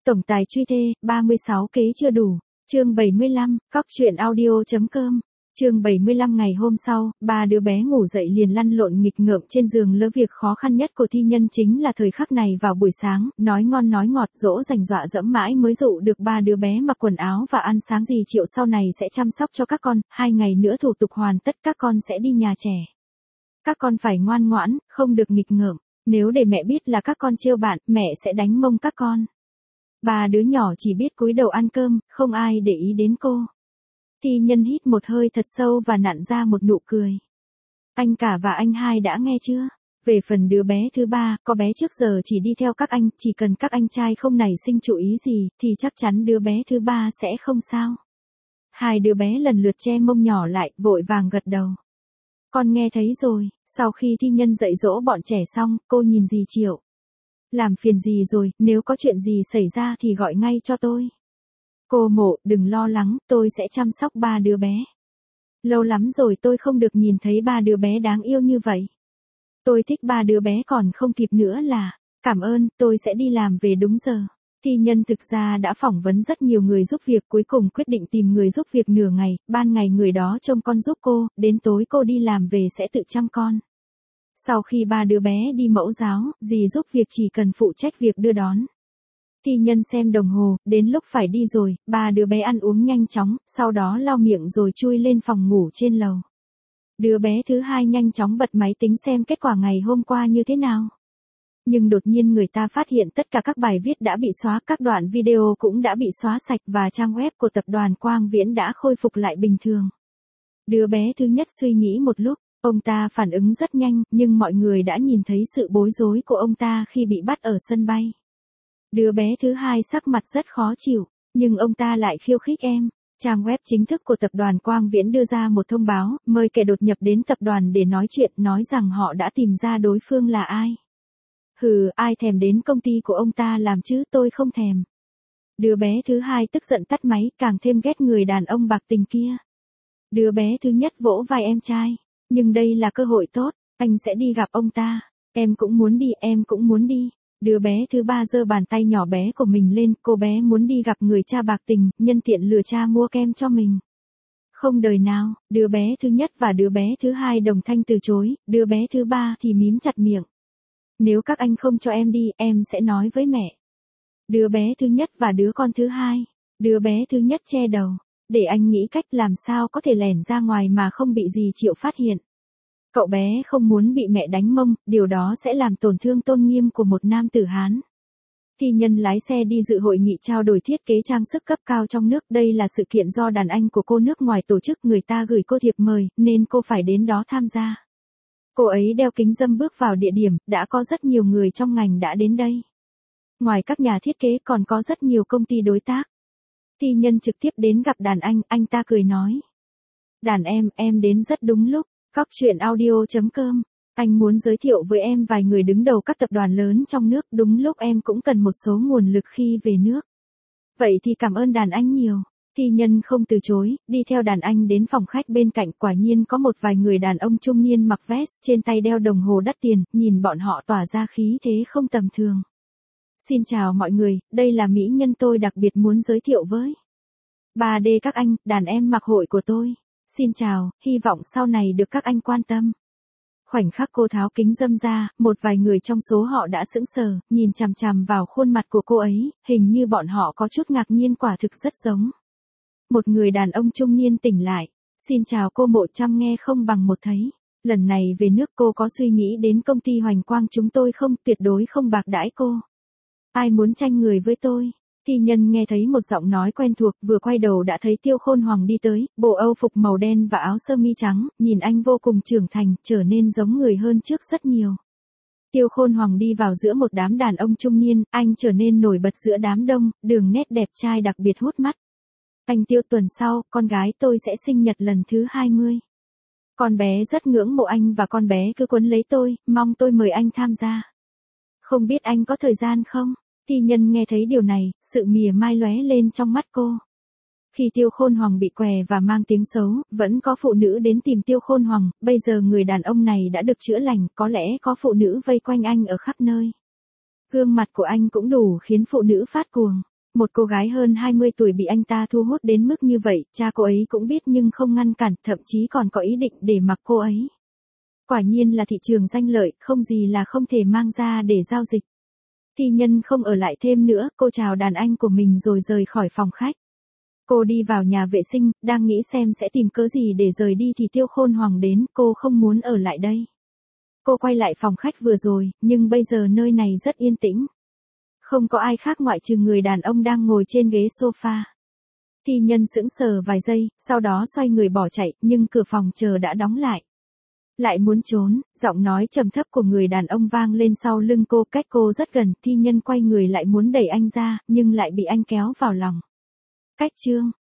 Tổng tài truy thê, 36 kế chưa đủ. Chương 75, Cóc truyện audio.com. Chương 75 ngày hôm sau, ba đứa bé ngủ dậy liền lăn lộn nghịch ngợm trên giường lỡ việc khó khăn nhất của thi nhân chính là thời khắc này vào buổi sáng, nói ngon nói ngọt dỗ dành dọa dẫm mãi mới dụ được ba đứa bé mặc quần áo và ăn sáng gì Triệu sau này sẽ chăm sóc cho các con, 2 ngày nữa thủ tục hoàn tất các con sẽ đi nhà trẻ. Các con phải ngoan ngoãn, không được nghịch ngợm, nếu để mẹ biết là các con trêu bạn, mẹ sẽ đánh mông các con. Ba đứa nhỏ chỉ biết cúi đầu ăn cơm, không ai để ý đến cô. Thi nhân hít một hơi thật sâu và nặn ra một nụ cười. Anh cả và anh hai đã nghe chưa? Về phần đứa bé thứ ba, có bé trước giờ chỉ đi theo các anh, chỉ cần các anh trai không nảy sinh chú ý gì, thì chắc chắn đứa bé thứ ba sẽ không sao. Hai đứa bé lần lượt che mông nhỏ lại, vội vàng gật đầu. Con nghe thấy rồi. Sau khi thi nhân dạy dỗ bọn trẻ xong, cô nhìn dì Triệu. Làm phiền gì rồi, nếu có chuyện gì xảy ra thì gọi ngay cho tôi. Cô Mộ, đừng lo lắng, tôi sẽ chăm sóc ba đứa bé. Lâu lắm rồi tôi không được nhìn thấy ba đứa bé đáng yêu như vậy. Tôi thích ba đứa bé còn không kịp nữa là, cảm ơn, tôi sẽ đi làm về đúng giờ. Thi nhân thực ra đã phỏng vấn rất nhiều người giúp việc, cuối cùng quyết định tìm người giúp việc nửa ngày, ban ngày người đó trông con giúp cô, đến tối cô đi làm về sẽ tự chăm con. Sau khi ba đứa bé đi mẫu giáo, dì giúp việc chỉ cần phụ trách việc đưa đón. Thi nhân xem đồng hồ, đến lúc phải đi rồi, ba đứa bé ăn uống nhanh chóng, sau đó lau miệng rồi chui lên phòng ngủ trên lầu. Đứa bé thứ hai nhanh chóng bật máy tính xem kết quả ngày hôm qua như thế nào. Nhưng đột nhiên người ta phát hiện tất cả các bài viết đã bị xóa, các đoạn video cũng đã bị xóa sạch và trang web của tập đoàn Quang Viễn đã khôi phục lại bình thường. Đứa bé thứ nhất suy nghĩ một lúc, ông ta phản ứng rất nhanh, nhưng mọi người đã nhìn thấy sự bối rối của ông ta khi bị bắt ở sân bay. Đứa bé thứ hai sắc mặt rất khó chịu, nhưng ông ta lại khiêu khích em. Trang web chính thức của tập đoàn Quang Viễn đưa ra một thông báo, mời kẻ đột nhập đến tập đoàn để nói chuyện, nói rằng họ đã tìm ra đối phương là ai. Hừ, ai thèm đến công ty của ông ta làm chứ, tôi không thèm. Đứa bé thứ hai tức giận tắt máy, càng thêm ghét người đàn ông bạc tình kia. Đứa bé thứ nhất vỗ vai em trai, nhưng đây là cơ hội tốt, anh sẽ đi gặp ông ta. Em cũng muốn đi, em cũng muốn đi. Đứa bé thứ ba giơ bàn tay nhỏ bé của mình lên, cô bé muốn đi gặp người cha bạc tình, nhân tiện lừa cha mua kem cho mình. Không đời nào, đứa bé thứ nhất và đứa bé thứ hai đồng thanh từ chối, đứa bé thứ ba thì mím chặt miệng. Nếu các anh không cho em đi, em sẽ nói với mẹ. Đứa bé thứ nhất và đứa con thứ hai. Đứa bé thứ nhất che đầu. Để anh nghĩ cách làm sao có thể lẻn ra ngoài mà không bị dì Triệu phát hiện. Cậu bé không muốn bị mẹ đánh mông, điều đó sẽ làm tổn thương tôn nghiêm của một nam tử Hán. Thi nhân lái xe đi dự hội nghị trao đổi thiết kế trang sức cấp cao trong nước. Đây là sự kiện do đàn anh của cô nước ngoài tổ chức, người ta gửi cô thiệp mời, nên cô phải đến đó tham gia. Cô ấy đeo kính râm bước vào địa điểm, đã có rất nhiều người trong ngành đã đến đây. Ngoài các nhà thiết kế còn có rất nhiều công ty đối tác. Thi nhân trực tiếp đến gặp đàn anh ta cười nói. Đàn em đến rất đúng lúc. Cóc truyện audio.com. Anh muốn giới thiệu với em vài người đứng đầu các tập đoàn lớn trong nước, đúng lúc em cũng cần một số nguồn lực khi về nước. Vậy thì cảm ơn đàn anh nhiều. Thi nhân không từ chối, đi theo đàn anh đến phòng khách bên cạnh, quả nhiên có một vài người đàn ông trung niên mặc vest, trên tay đeo đồng hồ đắt tiền, nhìn bọn họ tỏa ra khí thế không tầm thường. Xin chào mọi người, đây là mỹ nhân tôi đặc biệt muốn giới thiệu với 3D các anh, đàn em mặc hội của tôi. Xin chào, hy vọng sau này được các anh quan tâm. Khoảnh khắc cô tháo kính râm ra, một vài người trong số họ đã sững sờ, nhìn chằm chằm vào khuôn mặt của cô ấy, hình như bọn họ có chút ngạc nhiên, quả thực rất giống. Một người đàn ông trung niên tỉnh lại. Xin chào cô Mộ, chăm nghe không bằng một thấy. Lần này về nước cô có suy nghĩ đến công ty Hoành Quang chúng tôi không, tuyệt đối không bạc đãi cô. Ai muốn tranh người với tôi? Thi nhân nghe thấy một giọng nói quen thuộc, vừa quay đầu đã thấy Tiêu Khôn Hoàng đi tới, bộ âu phục màu đen và áo sơ mi trắng, nhìn anh vô cùng trưởng thành, trở nên giống người hơn trước rất nhiều. Tiêu Khôn Hoàng đi vào giữa một đám đàn ông trung niên, anh trở nên nổi bật giữa đám đông, đường nét đẹp trai đặc biệt hút mắt. Anh Tiêu, tuần sau, con gái tôi sẽ sinh nhật lần thứ 20. Con bé rất ngưỡng mộ anh và con bé cứ quấn lấy tôi, mong tôi mời anh tham gia. Không biết anh có thời gian không? Thi nhân nghe thấy điều này, sự mỉa mai lóe lên trong mắt cô. Khi Tiêu Khôn Hoàng bị què và mang tiếng xấu, vẫn có phụ nữ đến tìm Tiêu Khôn Hoàng, bây giờ người đàn ông này đã được chữa lành, có lẽ có phụ nữ vây quanh anh ở khắp nơi. Gương mặt của anh cũng đủ khiến phụ nữ phát cuồng. Một cô gái hơn 20 tuổi bị anh ta thu hút đến mức như vậy, cha cô ấy cũng biết nhưng không ngăn cản, thậm chí còn có ý định để mặc cô ấy. Quả nhiên là thị trường danh lợi, không gì là không thể mang ra để giao dịch. Thi Nhân không ở lại thêm nữa, cô chào đàn anh của mình rồi rời khỏi phòng khách. Cô đi vào nhà vệ sinh, đang nghĩ xem sẽ tìm cớ gì để rời đi thì Tiêu Khôn Hoàng đến, cô không muốn ở lại đây. Cô quay lại phòng khách vừa rồi, nhưng bây giờ nơi này rất yên tĩnh. Không có ai khác ngoại trừ người đàn ông đang ngồi trên ghế sofa. Thi Nhân sững sờ vài giây, sau đó xoay người bỏ chạy, nhưng cửa phòng chờ đã đóng lại. Lại muốn trốn, giọng nói trầm thấp của người đàn ông vang lên sau lưng cô, cách cô rất gần. Thi Nhân quay người lại muốn đẩy anh ra, nhưng lại bị anh kéo vào lòng. Cách chương